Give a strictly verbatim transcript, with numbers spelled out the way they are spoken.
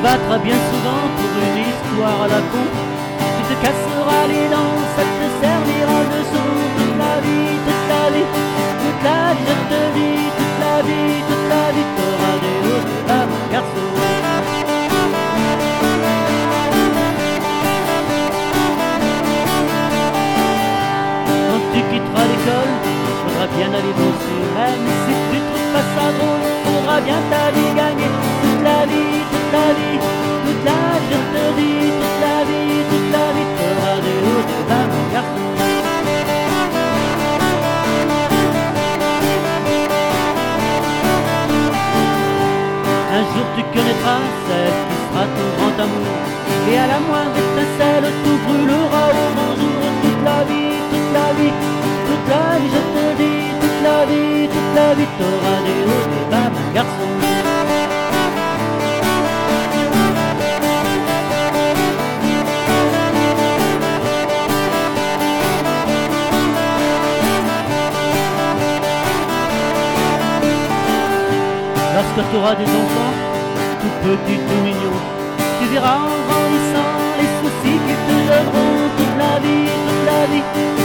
battras bien souvent pour une histoire à la con. Tu te casseras les dents, ça te servira de sourd. Toute la vie, toute la vie, toute la vie, je te dis, toute la vie, toute la vie, t'auras des hauts, des bas, mon garçon. Quand tu quitteras l'école, faudra bien aller bosser. Même si tu trouves pas ça drôle, faudra bien ta vie gagner. Toute la vie, toute la vie, toute la vie, je te dis, toute la vie, toute la vie, t'auras des hauts, des bas, mon garçon. Un jour tu connaîtras celle qui sera ton grand amour, et à la moindre étincelle tout brûlera au grand jour. Toute la vie, toute la vie, toute la vie, je te dis, toute la vie, toute la vie, t'auras des hauts, des bas, mon garçon. Lorsque tu auras des enfants, tout petits, tout mignons, tu verras en grandissant les soucis qu'ils te donneront. Toute la vie, toute la vie,